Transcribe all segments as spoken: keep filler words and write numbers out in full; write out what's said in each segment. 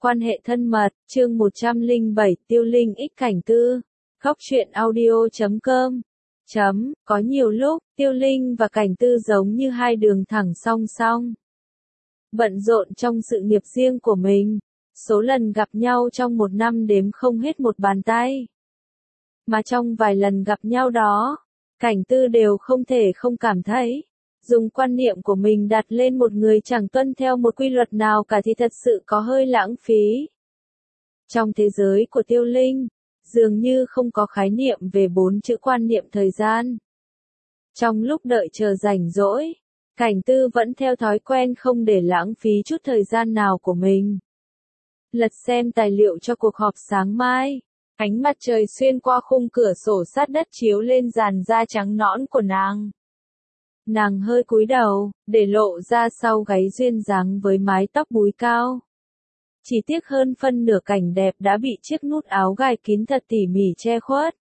Quan hệ thân mật, chương một trăm lẻ bảy, Tiêu Linh ích Cảnh Tư. Góc truyện audio chấm com. Chấm, có nhiều lúc, Tiêu Linh và Cảnh Tư giống như hai đường thẳng song song. Bận rộn trong sự nghiệp riêng của mình, số lần gặp nhau trong một năm đếm không hết một bàn tay. Mà trong vài lần gặp nhau đó, Cảnh Tư đều không thể không cảm thấy, dùng quan niệm của mình đặt lên một người chẳng tuân theo một quy luật nào cả thì thật sự có hơi lãng phí. Trong thế giới của Tiêu Linh, dường như không có khái niệm về bốn chữ quan niệm thời gian. Trong lúc đợi chờ rảnh rỗi, Cảnh Tư vẫn theo thói quen không để lãng phí chút thời gian nào của mình. Lật xem tài liệu cho cuộc họp sáng mai, ánh mặt trời xuyên qua khung cửa sổ sát đất chiếu lên làn da trắng nõn của nàng. Nàng hơi cúi đầu, để lộ ra sau gáy duyên dáng với mái tóc búi cao. Chỉ tiếc hơn phân nửa cảnh đẹp đã bị chiếc nút áo gai kín thật tỉ mỉ che khuất.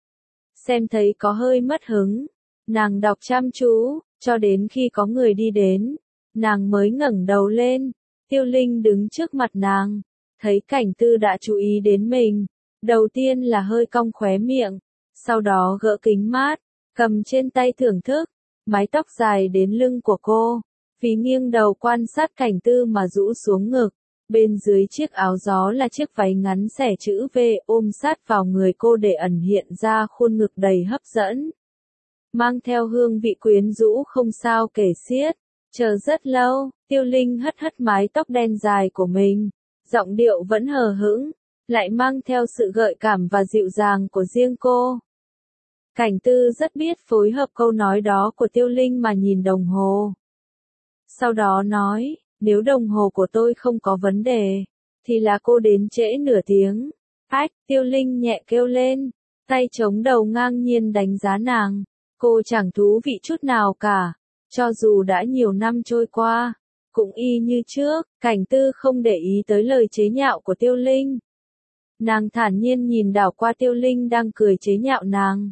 Xem thấy có hơi mất hứng, nàng đọc chăm chú, cho đến khi có người đi đến, nàng mới ngẩng đầu lên. Tiêu Linh đứng trước mặt nàng, thấy Cảnh Tư đã chú ý đến mình, đầu tiên là hơi cong khóe miệng, sau đó gỡ kính mát, cầm trên tay thưởng thức mái tóc dài đến lưng của cô, phí nghiêng đầu quan sát Cảnh Tư mà rũ xuống ngực, bên dưới chiếc áo gió là chiếc váy ngắn xẻ chữ V ôm sát vào người cô để ẩn hiện ra khuôn ngực đầy hấp dẫn. Mang theo hương vị quyến rũ không sao kể xiết, chờ rất lâu, Tiêu Linh hất hất mái tóc đen dài của mình, giọng điệu vẫn hờ hững, lại mang theo sự gợi cảm và dịu dàng của riêng cô. Cảnh Tư rất biết phối hợp câu nói đó của Tiêu Linh mà nhìn đồng hồ. Sau đó nói, nếu đồng hồ của tôi không có vấn đề, thì là cô đến trễ nửa tiếng. Ách, Tiêu Linh nhẹ kêu lên, tay chống đầu ngang nhiên đánh giá nàng. Cô chẳng thú vị chút nào cả, cho dù đã nhiều năm trôi qua, cũng y như trước. Cảnh Tư không để ý tới lời chế nhạo của Tiêu Linh. Nàng thản nhiên nhìn đảo qua Tiêu Linh đang cười chế nhạo nàng.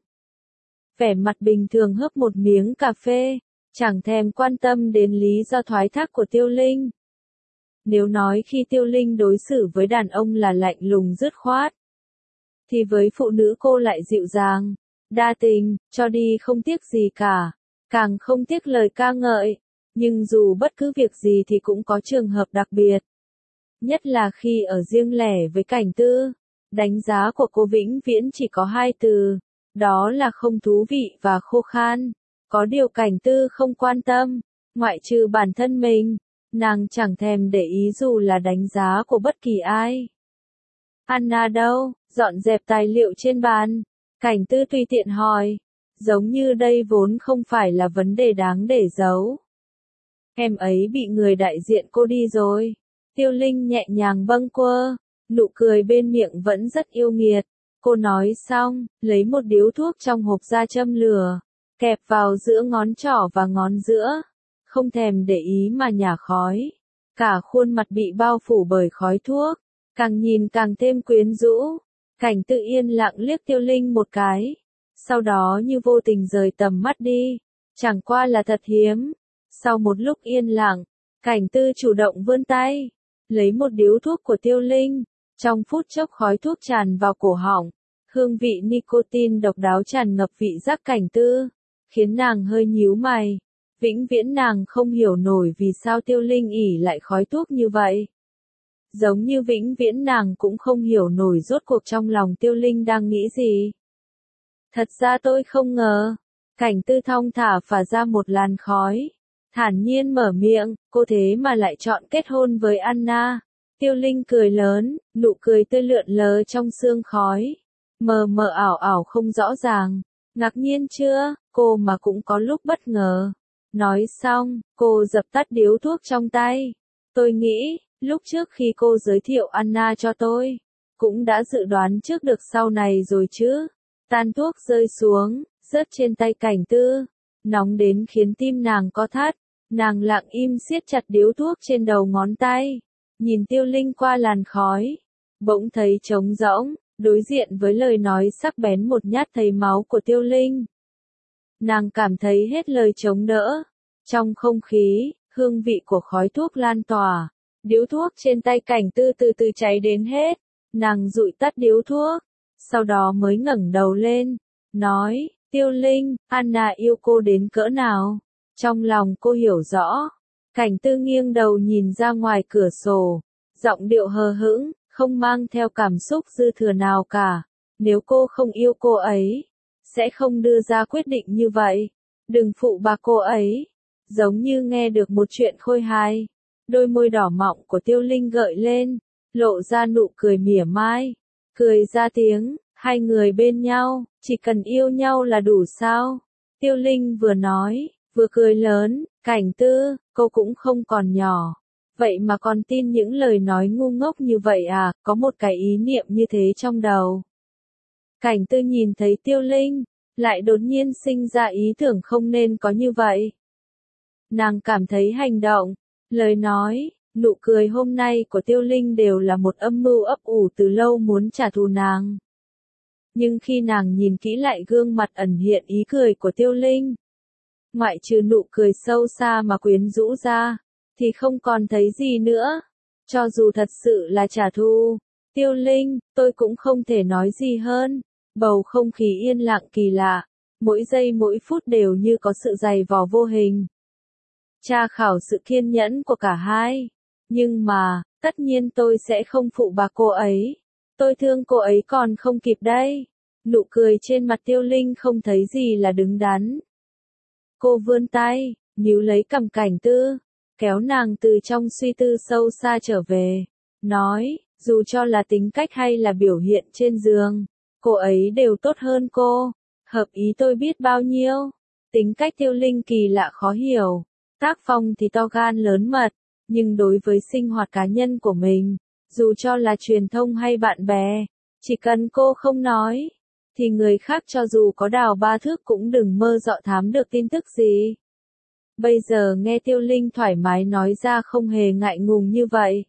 Vẻ mặt bình thường hớp một miếng cà phê, chẳng thèm quan tâm đến lý do thoái thác của Tiêu Linh. Nếu nói khi Tiêu Linh đối xử với đàn ông là lạnh lùng dứt khoát, thì với phụ nữ cô lại dịu dàng, đa tình, cho đi không tiếc gì cả, càng không tiếc lời ca ngợi. Nhưng dù bất cứ việc gì thì cũng có trường hợp đặc biệt. Nhất là khi ở riêng lẻ với Cảnh Tư, đánh giá của cô vĩnh viễn chỉ có hai từ. Đó là không thú vị và khô khan. Có điều Cảnh Tư không quan tâm, ngoại trừ bản thân mình, nàng chẳng thèm để ý dù là đánh giá của bất kỳ ai. Anna đâu? Dọn dẹp tài liệu trên bàn. Cảnh Tư tùy tiện hỏi, giống như đây vốn không phải là vấn đề đáng để giấu. Em ấy bị người đại diện cô đi rồi. Tiêu Linh nhẹ nhàng bâng quơ, nụ cười bên miệng vẫn rất yêu nghiệt. Cô nói xong, lấy một điếu thuốc trong hộp ra châm lửa, kẹp vào giữa ngón trỏ và ngón giữa, không thèm để ý mà nhả khói. Cả khuôn mặt bị bao phủ bởi khói thuốc, càng nhìn càng thêm quyến rũ. Cảnh Tư yên lặng liếc Tiêu Linh một cái, sau đó như vô tình rời tầm mắt đi. Chẳng qua là thật hiếm. Sau một lúc yên lặng, Cảnh Tư chủ động vươn tay, lấy một điếu thuốc của Tiêu Linh. Trong phút chốc khói thuốc tràn vào cổ họng, hương vị nicotine độc đáo tràn ngập vị giác Cảnh Tư, khiến nàng hơi nhíu mày. Vĩnh viễn nàng không hiểu nổi vì sao Tiêu Linh ỉ lại khói thuốc như vậy. Giống như vĩnh viễn nàng cũng không hiểu nổi rốt cuộc trong lòng Tiêu Linh đang nghĩ gì. Thật ra tôi không ngờ. Cảnh Tư thong thả phả ra một làn khói, thản nhiên mở miệng, cô thế mà lại chọn kết hôn với Anna. Tiêu Linh cười lớn, nụ cười tươi lượn lờ trong sương khói, mờ mờ ảo ảo không rõ ràng. Ngạc nhiên chưa? Cô mà cũng có lúc bất ngờ. Nói xong, cô dập tắt điếu thuốc trong tay. Tôi nghĩ, lúc trước khi cô giới thiệu Anna cho tôi, cũng đã dự đoán trước được sau này rồi chứ. Tàn thuốc rơi xuống, rớt trên tay Cảnh Tư, nóng đến khiến tim nàng co thắt. Nàng lặng im siết chặt điếu thuốc trên đầu ngón tay, nhìn Tiêu Linh qua làn khói, bỗng thấy trống rỗng, đối diện với lời nói sắc bén một nhát thấy máu của Tiêu Linh. Nàng cảm thấy hết lời chống đỡ. Trong không khí, hương vị của khói thuốc lan tỏa, Điếu thuốc trên tay Cảnh Tư từ từ cháy đến hết, nàng dụi tắt điếu thuốc, sau đó mới ngẩng đầu lên, nói, Tiêu Linh, Anna yêu cô đến cỡ nào? Trong lòng cô hiểu rõ. Cảnh Tư nghiêng đầu nhìn ra ngoài cửa sổ, giọng điệu hờ hững, không mang theo cảm xúc dư thừa nào cả. Nếu cô không yêu cô ấy, sẽ không đưa ra quyết định như vậy. Đừng phụ bạc cô ấy. Giống như nghe được một chuyện khôi hài. Đôi môi đỏ mọng của Tiêu Linh gợi lên, lộ ra nụ cười mỉa mai. Cười ra tiếng, hai người bên nhau, chỉ cần yêu nhau là đủ sao? Tiêu Linh vừa nói, vừa cười lớn, Cảnh Tư, cô cũng không còn nhỏ. Vậy mà còn tin những lời nói ngu ngốc như vậy à, có một cái ý niệm như thế trong đầu. Cảnh Tư nhìn thấy Tiêu Linh, lại đột nhiên sinh ra ý tưởng không nên có như vậy. Nàng cảm thấy hành động, lời nói, nụ cười hôm nay của Tiêu Linh đều là một âm mưu ấp ủ từ lâu muốn trả thù nàng. Nhưng khi nàng nhìn kỹ lại gương mặt ẩn hiện ý cười của Tiêu Linh, ngoại trừ nụ cười sâu xa mà quyến rũ ra, thì không còn thấy gì nữa. Cho dù thật sự là trả thù, Tiêu Linh, tôi cũng không thể nói gì hơn. Bầu không khí yên lặng kỳ lạ, mỗi giây mỗi phút đều như có sự dày vò vô hình. Tra khảo sự kiên nhẫn của cả hai. Nhưng mà, tất nhiên tôi sẽ không phụ bạc cô ấy. Tôi thương cô ấy còn không kịp đây. Nụ cười trên mặt Tiêu Linh không thấy gì là đứng đắn. Cô vươn tay, níu lấy cằm Cảnh Tư, kéo nàng từ trong suy tư sâu xa trở về. Nói, dù cho là tính cách hay là biểu hiện trên giường, cô ấy đều tốt hơn cô. Hợp ý tôi biết bao nhiêu. Tính cách Tiêu Linh kỳ lạ khó hiểu. Tác phong thì to gan lớn mật, nhưng đối với sinh hoạt cá nhân của mình, dù cho là truyền thông hay bạn bè, chỉ cần cô không nói, thì người khác cho dù có đào ba thước cũng đừng mơ dọ thám được tin tức gì. Bây giờ nghe Tiêu Linh thoải mái nói ra không hề ngại ngùng như vậy.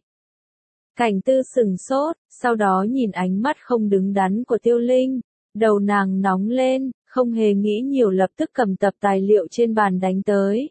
Cảnh Tư sừng sốt, sau đó nhìn ánh mắt không đứng đắn của Tiêu Linh, đầu nàng nóng lên, không hề nghĩ nhiều lập tức cầm tập tài liệu trên bàn đánh tới.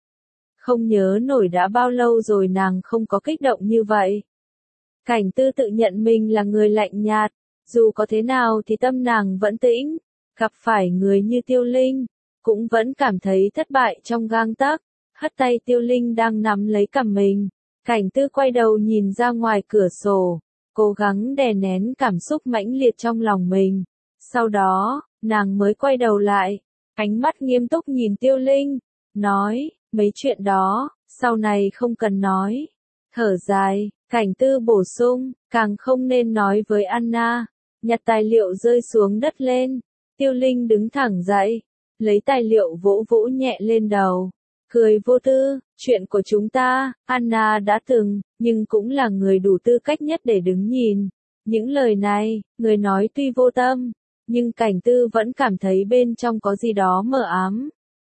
Không nhớ nổi đã bao lâu rồi nàng không có kích động như vậy. Cảnh Tư tự nhận mình là người lạnh nhạt, dù có thế nào thì tâm nàng vẫn tĩnh, gặp phải người như Tiêu Linh, cũng vẫn cảm thấy thất bại trong gang tấc. Hất tay Tiêu Linh đang nắm lấy cằm mình, Cảnh Tư quay đầu nhìn ra ngoài cửa sổ, cố gắng đè nén cảm xúc mãnh liệt trong lòng mình. Sau đó, nàng mới quay đầu lại, ánh mắt nghiêm túc nhìn Tiêu Linh, nói, mấy chuyện đó, sau này không cần nói. Thở dài, Cảnh Tư bổ sung, càng không nên nói với Anna. Nhặt tài liệu rơi xuống đất lên, Tiêu Linh đứng thẳng dậy, lấy tài liệu vỗ vỗ nhẹ lên đầu, cười vô tư, chuyện của chúng ta, Anna đã từng, nhưng cũng là người đủ tư cách nhất để đứng nhìn. Những lời này, người nói tuy vô tâm, nhưng Cảnh Tư vẫn cảm thấy bên trong có gì đó mờ ám.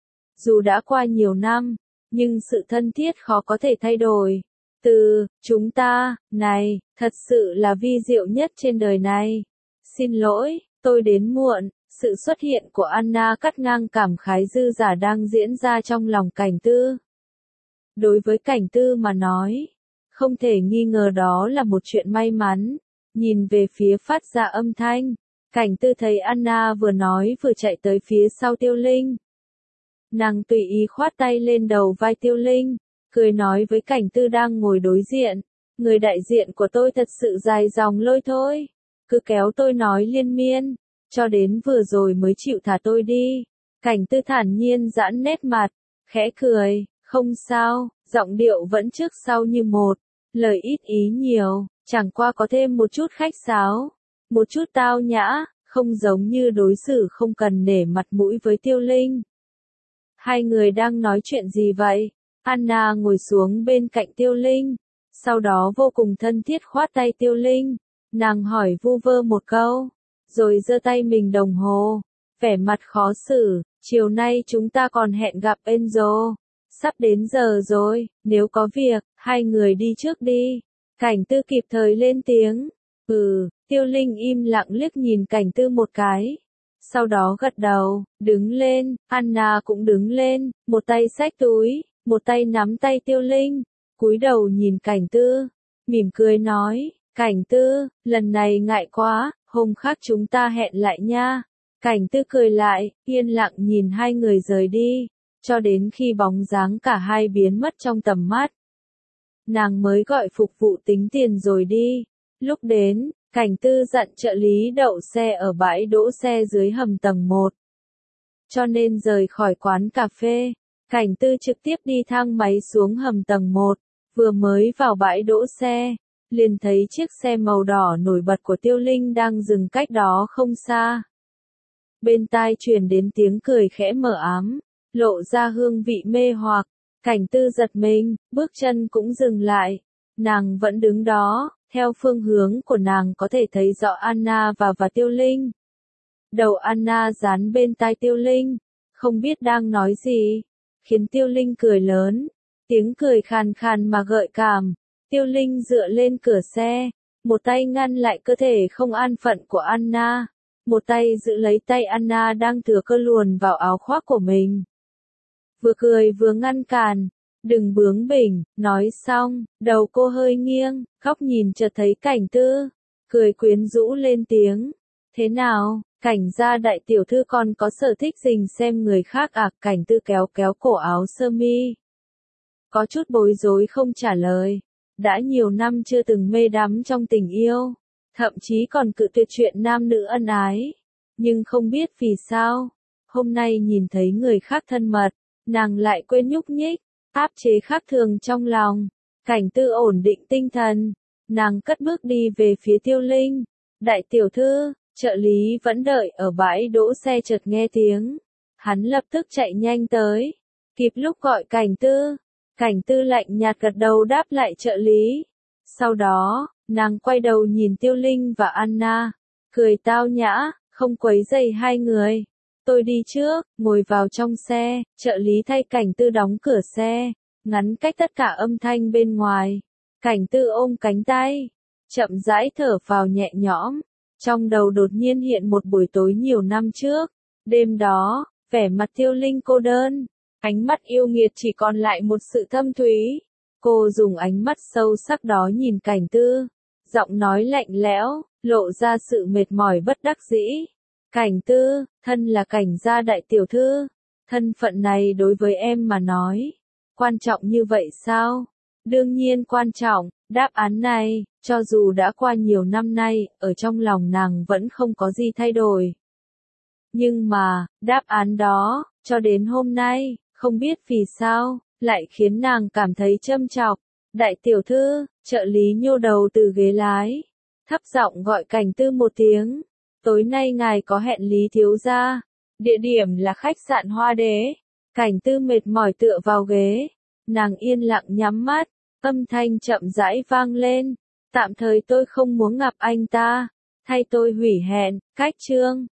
Dù đã qua nhiều năm, nhưng sự thân thiết khó có thể thay đổi. Từ, chúng ta, này, thật sự là vi diệu nhất trên đời này. Xin lỗi, tôi đến muộn. Sự xuất hiện của Anna cắt ngang cảm khái dư giả đang diễn ra trong lòng Cảnh Tư. Đối với Cảnh Tư mà nói, không thể nghi ngờ đó là một chuyện may mắn. Nhìn về phía phát ra âm thanh, Cảnh Tư thấy Anna vừa nói vừa chạy tới phía sau Tiêu Linh. Nàng tùy ý khoát tay lên đầu vai Tiêu Linh, cười nói với Cảnh Tư đang ngồi đối diện, người đại diện của tôi thật sự dài dòng lôi thôi, cứ kéo tôi nói liên miên, cho đến vừa rồi mới chịu thả tôi đi. Cảnh Tư thản nhiên giãn nét mặt, khẽ cười, không sao, giọng điệu vẫn trước sau như một, lời ít ý nhiều, chẳng qua có thêm một chút khách sáo, một chút tao nhã, không giống như đối xử không cần nể mặt mũi với Tiêu Linh. Hai người đang nói chuyện gì vậy? Anna ngồi xuống bên cạnh Tiêu Linh, sau đó vô cùng thân thiết khoát tay Tiêu Linh, nàng hỏi vu vơ một câu, rồi giơ tay mình đồng hồ, vẻ mặt khó xử, chiều nay chúng ta còn hẹn gặp Enzo, sắp đến giờ rồi, nếu có việc, hai người đi trước đi. Cảnh Tư kịp thời lên tiếng, ừ, Tiêu Linh im lặng liếc nhìn Cảnh Tư một cái. Sau đó gật đầu, đứng lên, Anna cũng đứng lên, một tay xách túi, một tay nắm tay Tiêu Linh, cúi đầu nhìn Cảnh Tư, mỉm cười nói, Cảnh Tư, lần này ngại quá, hôm khác chúng ta hẹn lại nha. Cảnh Tư cười lại, yên lặng nhìn hai người rời đi, cho đến khi bóng dáng cả hai biến mất trong tầm mắt. Nàng mới gọi phục vụ tính tiền rồi đi. Lúc đến, Cảnh Tư dặn trợ lý đậu xe ở bãi đỗ xe dưới hầm tầng một. Cho nên rời khỏi quán cà phê, Cảnh Tư trực tiếp đi thang máy xuống hầm tầng một, vừa mới vào bãi đỗ xe, liền thấy chiếc xe màu đỏ nổi bật của Tiêu Linh đang dừng cách đó không xa. Bên tai truyền đến tiếng cười khẽ mờ ám, lộ ra hương vị mê hoặc. Cảnh Tư giật mình, bước chân cũng dừng lại. Nàng vẫn đứng đó, theo phương hướng của nàng có thể thấy rõ Anna và và Tiêu Linh. Đầu Anna dán bên tai Tiêu Linh, không biết đang nói gì, khiến Tiêu Linh cười lớn, tiếng cười khàn khàn mà gợi cảm. Tiêu Linh dựa lên cửa xe, một tay ngăn lại cơ thể không an phận của Anna, một tay giữ lấy tay Anna đang thừa cơ luồn vào áo khoác của mình. Vừa cười vừa ngăn cản, đừng bướng bỉnh, nói xong, đầu cô hơi nghiêng, góc nhìn chợt thấy Cảnh Tư, cười quyến rũ lên tiếng, thế nào, Cảnh gia đại tiểu thư còn có sở thích rình xem người khác à? Cảnh Tư kéo kéo cổ áo sơ mi, có chút bối rối không trả lời, đã nhiều năm chưa từng mê đắm trong tình yêu, thậm chí còn cự tuyệt chuyện nam nữ ân ái, nhưng không biết vì sao, hôm nay nhìn thấy người khác thân mật, nàng lại quên nhúc nhích, áp chế khác thường trong lòng. Cảnh Tư ổn định tinh thần, nàng cất bước đi về phía Tiêu Linh. Đại tiểu thư, trợ lý vẫn đợi ở bãi đỗ xe chợt nghe tiếng, hắn lập tức chạy nhanh tới, kịp lúc gọi Cảnh Tư. Cảnh Tư lạnh nhạt gật đầu đáp lại trợ lý. Sau đó, nàng quay đầu nhìn Tiêu Linh và Anna, cười tao nhã, không quấy rầy hai người. Tôi đi trước, ngồi vào trong xe, trợ lý thay Cảnh Tư đóng cửa xe, ngắn cách tất cả âm thanh bên ngoài. Cảnh Tư ôm cánh tay, chậm rãi thở phào nhẹ nhõm, trong đầu đột nhiên hiện một buổi tối nhiều năm trước. Đêm đó, vẻ mặt Tiêu Linh cô đơn, ánh mắt yêu nghiệt chỉ còn lại một sự thâm thúy. Cô dùng ánh mắt sâu sắc đó nhìn Cảnh Tư, giọng nói lạnh lẽo, lộ ra sự mệt mỏi bất đắc dĩ. Cảnh Tư, thân là Cảnh gia đại tiểu thư, thân phận này đối với em mà nói, quan trọng như vậy sao? Đương nhiên quan trọng, đáp án này, cho dù đã qua nhiều năm nay, ở trong lòng nàng vẫn không có gì thay đổi. Nhưng mà, đáp án đó, cho đến hôm nay, không biết vì sao, lại khiến nàng cảm thấy châm chọc. Đại tiểu thư, trợ lý nhô đầu từ ghế lái, thấp giọng gọi Cảnh Tư một tiếng. Tối nay ngài có hẹn Lý thiếu gia, địa điểm là khách sạn Hoa Đế. Cảnh Tư mệt mỏi tựa vào ghế, nàng yên lặng nhắm mắt, âm thanh chậm rãi vang lên, tạm thời tôi không muốn gặp anh ta, thay tôi hủy hẹn, cách chương.